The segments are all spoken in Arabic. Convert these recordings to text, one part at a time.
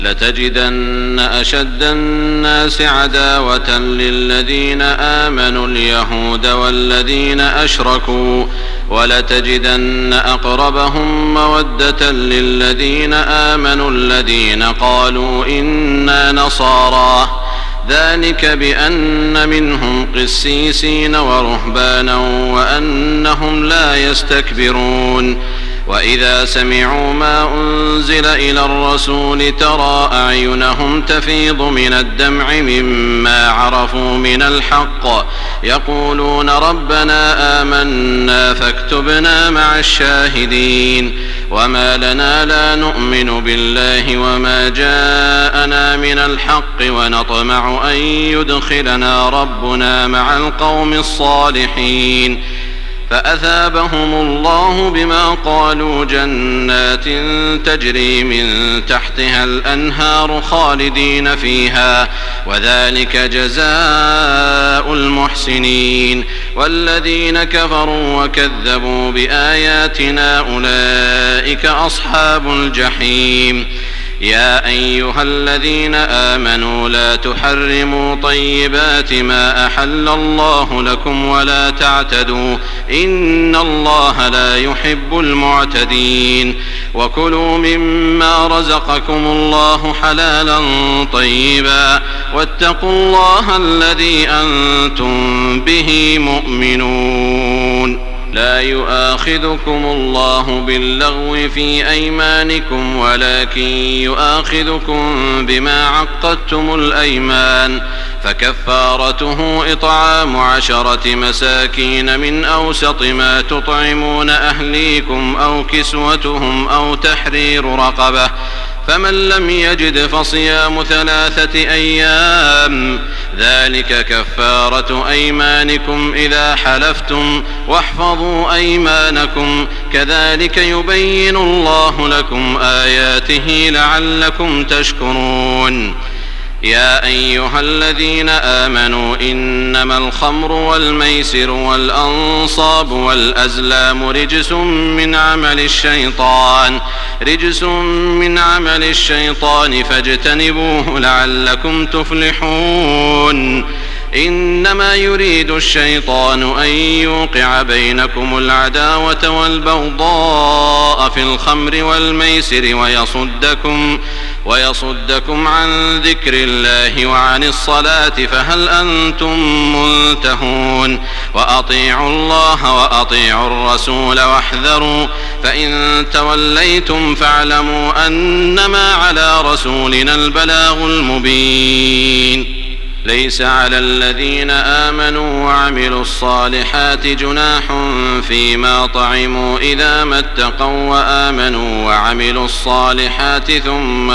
لتجدن أشد الناس عداوة للذين آمنوا اليهود والذين أشركوا ولتجدن أقربهم مودة للذين آمنوا الذين قالوا إنا نصارى ذلك بأن منهم قسيسين ورهبانا وأنهم لا يستكبرون وإذا سمعوا ما أنزل إلى الرسول ترى أعينهم تفيض من الدمع مما عرفوا من الحق يقولون ربنا آمنا فاكتبنا مع الشاهدين وما لنا لا نؤمن بالله وما جاءنا من الحق ونطمع أن يدخلنا ربنا مع القوم الصالحين فأثابهم الله بما قالوا جنات تجري من تحتها الأنهار خالدين فيها وذلك جزاء المحسنين والذين كفروا وكذبوا بآياتنا أولئك أصحاب الجحيم يا أيها الذين آمنوا لا تحرموا طيبات ما أحل الله لكم ولا تعتدوا إن الله لا يحب المعتدين وكلوا مما رزقكم الله حلالا طيبا واتقوا الله الذي أنتم به مؤمنون لا يؤاخذكم الله باللغو في أيمانكم ولكن يؤاخذكم بما عقدتم الأيمان فكفارته إطعام 10 مساكين من أوسط ما تطعمون أهليكم أو كسوتهم أو تحرير رقبة فمن لم يجد فصيام 3 أيام ذلك كفارة أيمانكم إذا حلفتم واحفظوا أيمانكم كذلك يبين الله لكم آياته لعلكم تشكرون يا أيها الذين آمنوا إنما الخمر والميسر والأنصاب والأزلام رجس من عمل الشيطان فاجتنبوه لعلكم تفلحون إنما يريد الشيطان أن يوقع بينكم العداوة والبغضاء في الخمر والميسر ويصدكم عن ذكر الله وعن الصلاة فهل أنتم منتهون وأطيعوا الله وأطيعوا الرسول واحذروا فإن توليتم فاعلموا أنما على رسولنا البلاغ المبين ليس على الذين آمنوا وعملوا الصالحات جناح فيما طعموا إذا ما اتقوا وآمنوا وعملوا الصالحات ثم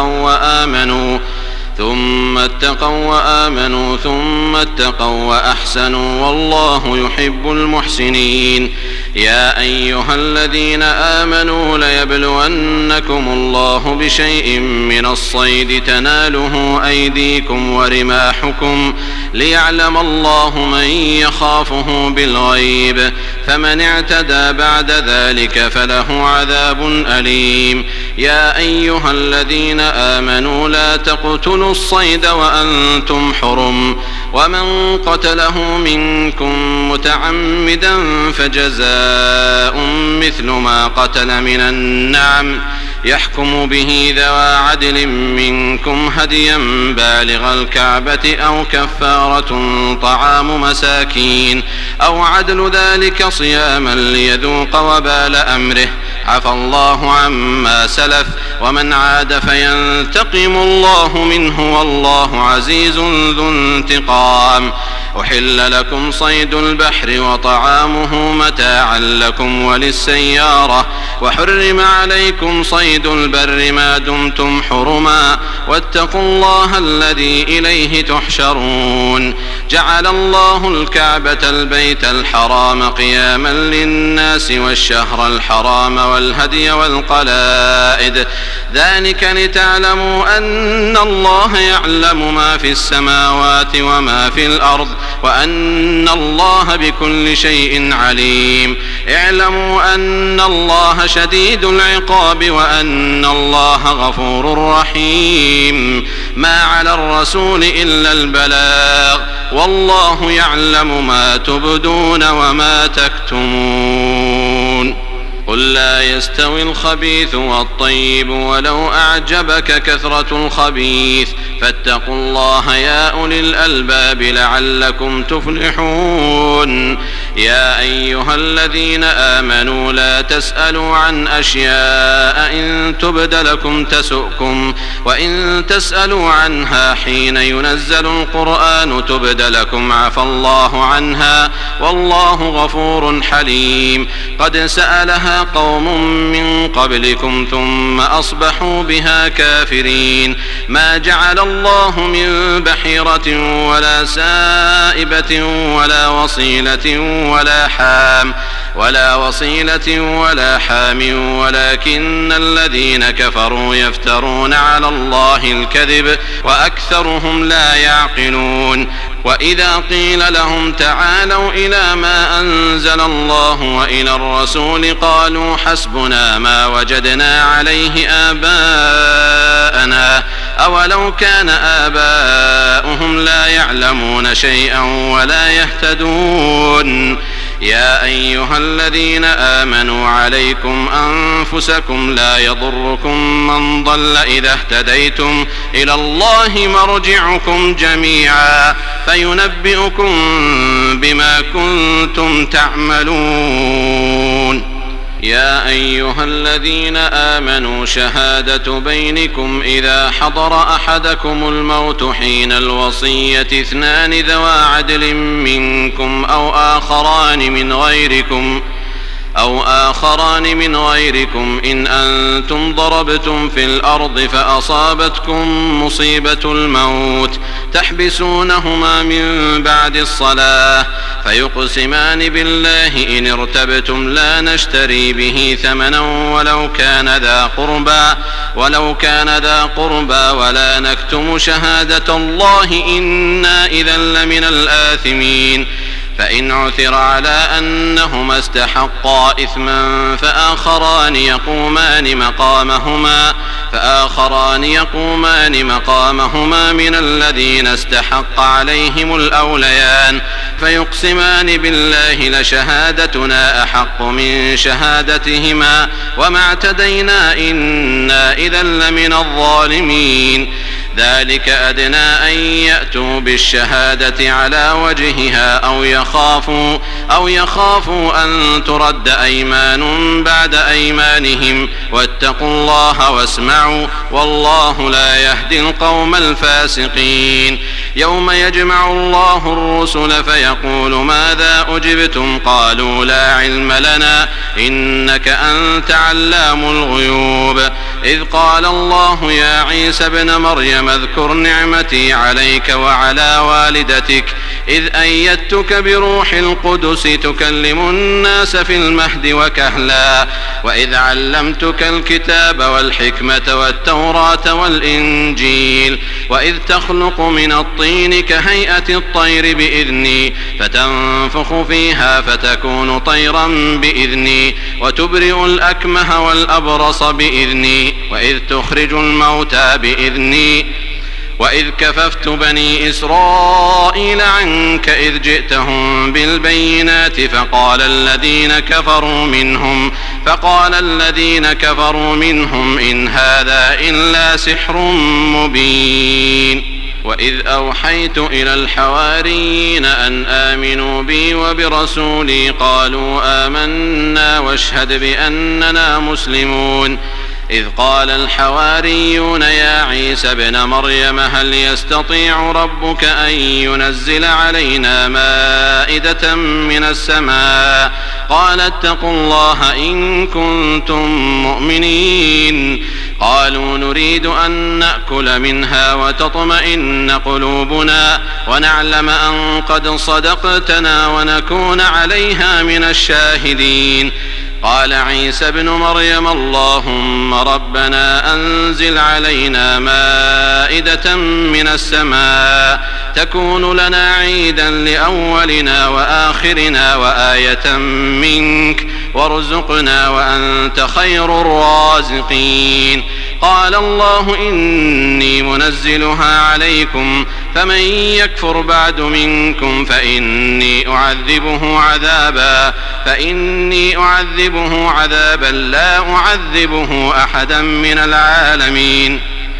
اتقوا وأحسنوا والله يحب المحسنين يا أيها الذين آمنوا ليبلونكم الله بشيء من الصيد تناله أيديكم ورماحكم ليعلم الله من يخافه بالغيب فمن اعتدى بعد ذلك فله عذاب أليم يا أيها الذين آمنوا لا تقتلوا الصيد وأنتم حرم ومن قتله منكم متعمدا فجزاء مثل ما قتل من النعم يحكم به ذوى عدل منكم هديا بالغ الكعبة أو كفارة طعام مساكين أو عدل ذلك صياما ليذوق وبال أمره عفى الله عما سلف ومن عاد فينتقم الله منه والله عزيز ذو انتقام أحل لكم صيد البحر وطعامه متاعا لكم وللسيارة وحرم عليكم صيد البر ما دمتم حرما واتقوا الله الذي إليه تحشرون جعل الله الكعبة البيت الحرام قياما للناس والشهر الحرام والهدي والقلائد ذلك لتعلموا أن الله يعلم ما في السماوات وما في الأرض وأن الله بكل شيء عليم. اعلموا أن الله شديد العقاب وأن الله غفور رحيم. ما على الرسول إلا البلاغ، والله يعلم ما تبدون وما تكتمون. قل لا يستوي الخبيث والطيب ولو أعجبك كثرة الخبيث، فاتقوا الله يا أولي الألباب لعلكم تفلحون. يا أيها الذين آمنوا لا تسألوا عن أشياء إن تبد لكم تسؤكم، وإن تسألوا عنها حين ينزل القرآن تبد لكم عفى الله عنها، والله غفور حليم. قد سألها قوم من قبلكم ثم أصبحوا بها كافرين. ما جعل الله من بحيرة ولا سائبة ولا وصيلة ولا حام ولكن الذين كفروا يفترون على الله الكذب وأكثرهم لا يعقلون. وإذا قيل لهم تعالوا إلى ما أنزل الله وإلى الرسول قالوا حسبنا ما وجدنا عليه آباءنا أولو كان آباؤهم لا يعلمون شيئا ولا يهتدون. يا أيها الذين آمنوا عليكم أنفسكم لا يضركم من ضل إذا اهتديتم، إلى الله مرجعكم جميعا فينبئكم بما كنتم تعملون. يا أيها الذين آمنوا شهادة بينكم إذا حضر أحدكم الموت حين الوصية اثنان ذوى عدل منكم أو آخران من غيركم إن أنتم ضربتم في الأرض فأصابتكم مصيبة الموت تحبسونهما من بعد الصلاة فيقسمان بالله إن ارتبتم لا نشتري به ثمنا ولو كان ذا قربى ولا نكتم شهادة الله إنا إذا لمن الآثمين. فإن عثر على أنهما استحقا إثما فآخران يقومان مقامهما من الذين استحق عليهم الأوليان فيقسمان بالله لشهادتنا أحق من شهادتهما وما اعتدينا إنا إذا لمن الظالمين. ذلك أدنى أن يأتوا بالشهادة على وجهها أو يخافوا أن ترد أيمان بعد أيمانهم واتقوا الله واسمعوا والله لا يهدي القوم الفاسقين. يوم يجمع الله الرسل فيقول ماذا أجبتم قالوا لا علم لنا إنك أنت علام الغيوب. إذ قال الله يا عيسى ابن مريم اذكر نعمتي عليك وعلى والدتك إذ أيدتك بروح القدس تكلم الناس في المهد وكهلا وإذ علمتك الكتاب والحكمة والتوراة والإنجيل وإذ تخلق من الطين كهيئة الطير بإذني فتنفخ فيها فتكون طيرا بإذني وتبرئ الأكمه والأبرص بإذني وإذ تخرج الموتى بإذني وإذ كففت بني إسرائيل عنك إذ جئتهم بالبينات فقال الذين كفروا منهم إن هذا إلا سحر مبين. وإذ أوحيت إلى الحواريين أن آمنوا بي وبرسولي قالوا آمنا واشهد بأننا مسلمون. إذ قال الحواريون يا عيسى ابن مريم هل يستطيع ربك أن ينزل علينا مائدة من السماء قال اتقوا الله إن كنتم مؤمنين. قالوا نريد أن نأكل منها وتطمئن قلوبنا ونعلم أن قد صدقتنا ونكون عليها من الشاهدين. قال عيسى ابن مريم اللهم ربنا أنزل علينا مائدة مائدة من السماء تكون لنا عيدا لأولنا وآخرنا وآية منك وارزقنا وأنت خير الرازقين. قال الله إني منزلها عليكم فمن يكفر بعد منكم فإني أعذبه عذابا لا أعذبه أحدا من العالمين.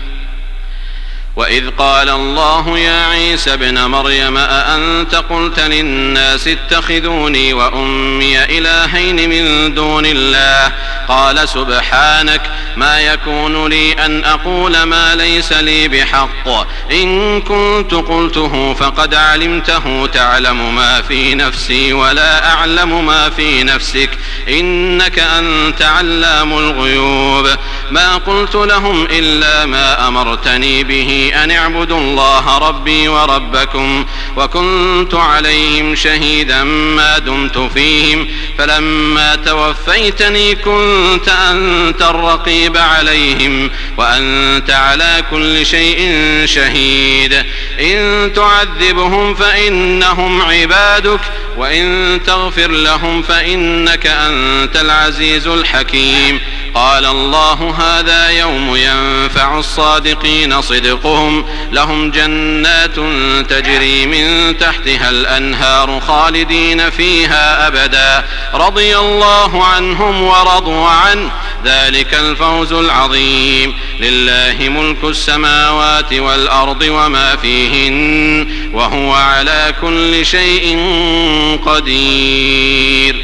وإذ قال الله يا عيسى ابن مريم أأنت قلت للناس اتخذوني وأمي إلهين من دون الله قال سبحانك ما يكون لي أن أقول ما ليس لي بحق إن كنت قلته فقد علمته تعلم ما في نفسي ولا أعلم ما في نفسك إنك أنت علام الغيوب. ما قلت لهم إلا ما أمرتني به أن اعبدوا الله ربي وربكم وكنت عليهم شهيدا ما دمت فيهم فلما توفيتني كنت أنت الرقيب عليهم وأنت على كل شيء شهيد. إن تعذبهم فإنهم عبادك وإن تغفر لهم فإنك أنت العزيز الحكيم. قال الله هذا يوم ينفع الصادقين صدقهم لهم جنات تجري من تحتها الأنهار خالدين فيها أبدا رضي الله عنهم ورضوا عنه ذلك الفوز العظيم. لله ملك السماوات والأرض وما فيهن وهو على كل شيء قدير.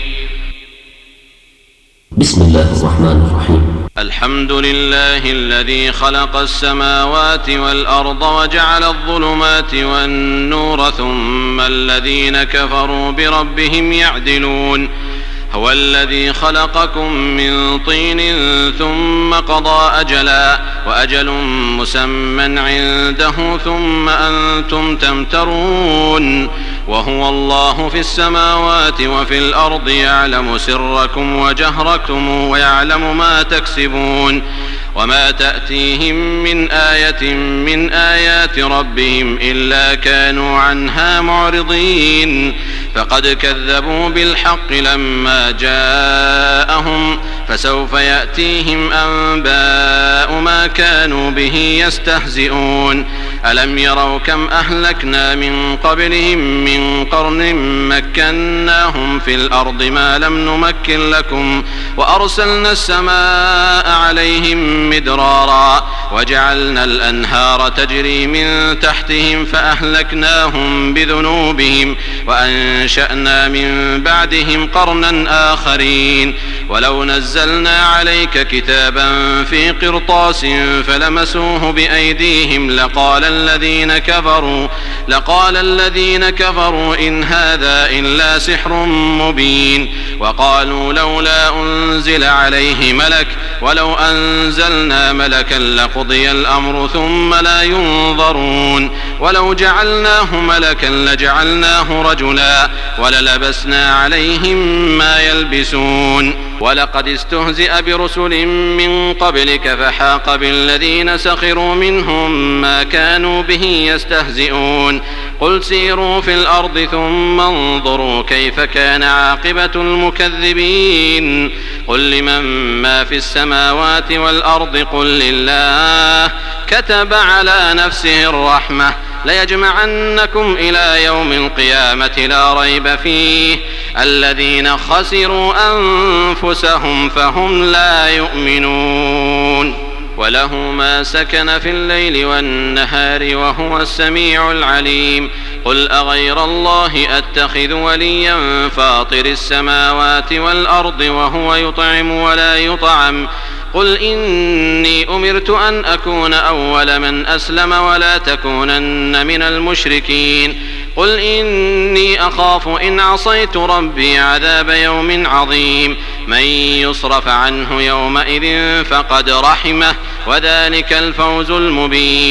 بسم الله الرحمن الرحيم. الحمد لله الذي خلق السماوات والأرض وجعل الظلمات والنور ثم الذين كفروا بربهم يعدلون. هو الذي خلقكم من طين ثم قضى أجلا وأجل مسمى عنده ثم أنتم تمترون. وهو الله في السماوات وفي الأرض يعلم سركم وجهركم ويعلم ما تكسبون. وما تأتيهم من آية من آيات ربهم إلا كانوا عنها معرضين. فقد كذبوا بالحق لما جاءهم فسوف يأتيهم أنباء ما كانوا به يستهزئون. ألم يروا كم أهلكنا من قبلهم من قرن مكناهم في الأرض ما لم نمكن لكم وأرسلنا السماء عليهم مدرارا وجعلنا الأنهار تجري من تحتهم فأهلكناهم بذنوبهم وأنشأنا من بعدهم قرنا آخرين. ولو نزلنا عليك كتابا في قرطاس فلمسوه بأيديهم لقال الذين كفروا إن هذا إلا سحر مبين. وقالوا لولا أنزل عليه ملك ولو أنزلنا ملكا لقضي الأمر ثم لا ينظرون. ولو جعلناه ملكا لجعلناه رجلا وللبسنا عليهم ما يلبسون. ولقد استهزئ برسل من قبلك فحاق بالذين سخروا منهم ما كانوا به يستهزئون. قل سيروا في الأرض ثم انظروا كيف كان عاقبة المكذبين. قل لمن ما في السماوات والأرض قل لله كتب على نفسه الرحمة ليجمعنكم إلى يوم القيامة لا ريب فيه الذين خسروا أنفسهم فهم لا يؤمنون. وله ما سكن في الليل والنهار وهو السميع العليم. قل أغير الله أتخذ وليا فاطر السماوات والأرض وهو يطعم ولا يطعم. قل إني أمرت أن أكون أول من أسلم ولا تكونن من المشركين. قل إني أخاف إن عصيت ربي عذاب يوم عظيم. من يصرف عنه يومئذ فقد رحمه وذلك الفوز المبين.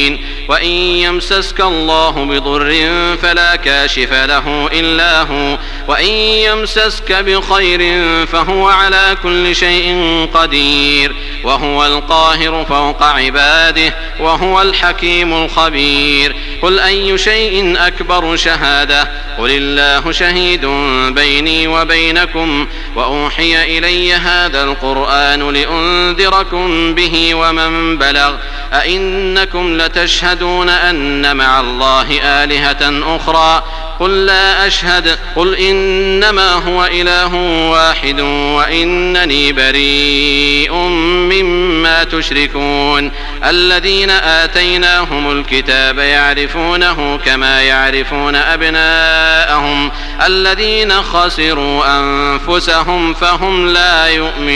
وإن يمسسك الله بضر فلا كاشف له إلا هو وإن يمسسك بخير فهو على كل شيء قدير وهو القاهر فوق عباده وهو الحكيم الخبير قل أي شيء أكبر شهادة قل الله شهيد بيني وبينكم وأوحي إلي هذا القرآن لأنذركم به ومن بلغ أئنكم لتشهدون أن مع الله آلهة أخرى قل لا أشهد قل إنما هو إله واحد وإنني بريء مما تشركون الذين آتيناهم الكتاب يعرفونه كما يعرفون أبناءهم الذين خسروا أنفسهم فهم لا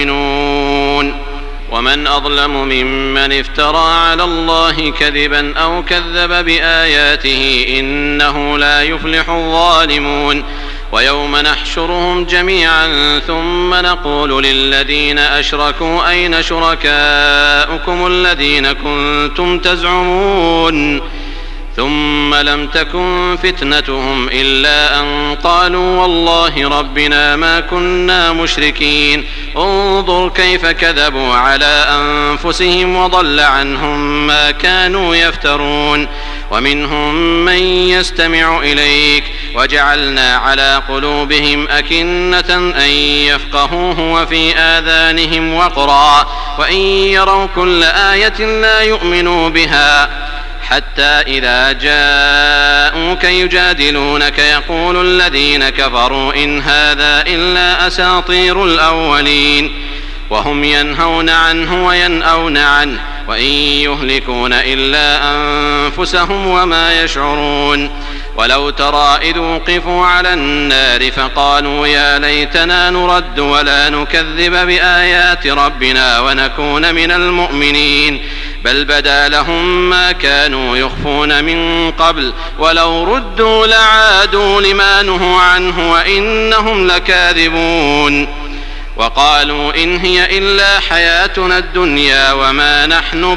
يؤمنون ومن أظلم ممن افترى على الله كذبا أو كذب بآياته إنه لا يفلح الظالمون ويوم نحشرهم جميعا ثم نقول للذين أشركوا أين شركاؤكم الذين كنتم تزعمون ثم لم تكن فتنتهم إلا أن قالوا والله ربنا ما كنا مشركين انظر كيف كذبوا على أنفسهم وضل عنهم ما كانوا يفترون ومنهم من يستمع إليك وجعلنا على قلوبهم أكنة أن يفقهوه وفي آذانهم وقرا وإن يروا كل آية لا يؤمنوا بها حتى إذا جاءوك يجادلونك يقول الذين كفروا إن هذا إلا أساطير الأولين وهم ينهون عنه وينأون عنه وإن يهلكون إلا أنفسهم وما يشعرون ولو ترى إذ وقفوا على النار فقالوا يا ليتنا نرد ولا نكذب بآيات ربنا ونكون من المؤمنين بل بدا لهم ما كانوا يخفون من قبل ولو ردوا لعادوا لما نهوا عنه وإنهم لكاذبون وقالوا إن هي إلا حياتنا الدنيا وما نحن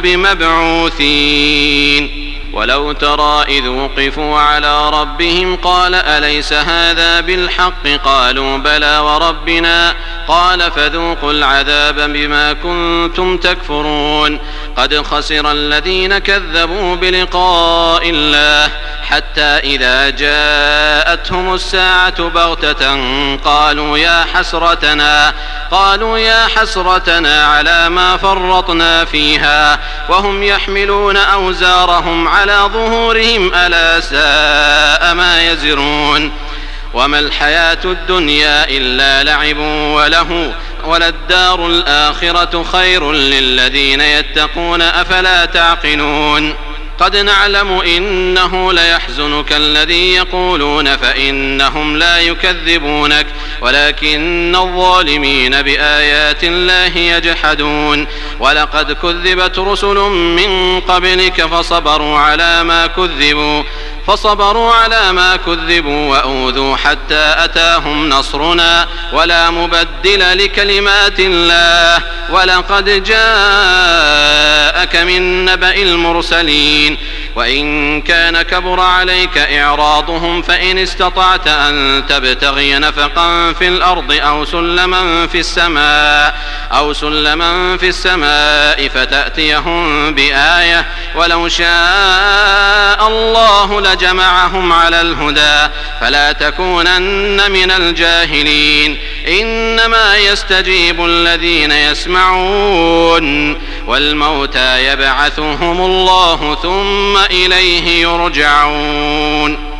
بمبعوثين ولو ترى إذ وقفوا على ربهم قال أليس هذا بالحق قالوا بلى وربنا قال فذوقوا العذاب بما كنتم تكفرون قد خسر الذين كذبوا بلقاء الله حتى إذا جاءتهم الساعة بغتة قالوا يا حسرتنا على ما فرطنا فيها وهم يحملون أوزارهم على ظهورهم ألا ساء ما يزرون وما الحياة الدنيا إلا لعب وله وللدار الآخرة خير للذين يتقون أفلا تعقلون قد نعلم إنه ليحزنك الذي يقولون فإنهم لا يكذبونك ولكن الظالمين بآيات الله يجحدون ولقد كذبت رسل من قبلك فصبروا على ما كذبوا وأوذوا حتى أتاهم نصرنا ولا مبدل لكلمات الله ولقد جاءك من نبأ المرسلين وإن كان كبر عليك إعراضهم فإن استطعت أن تبتغي نفقا في الأرض أو سلما في السماء فتأتيهم بآية ولو شاء الله لجمعهم على الهدى فلا تكونن من الجاهلين إنما يستجيب الذين يسمعون والموتى يبعثهم الله ثم إليه يرجعون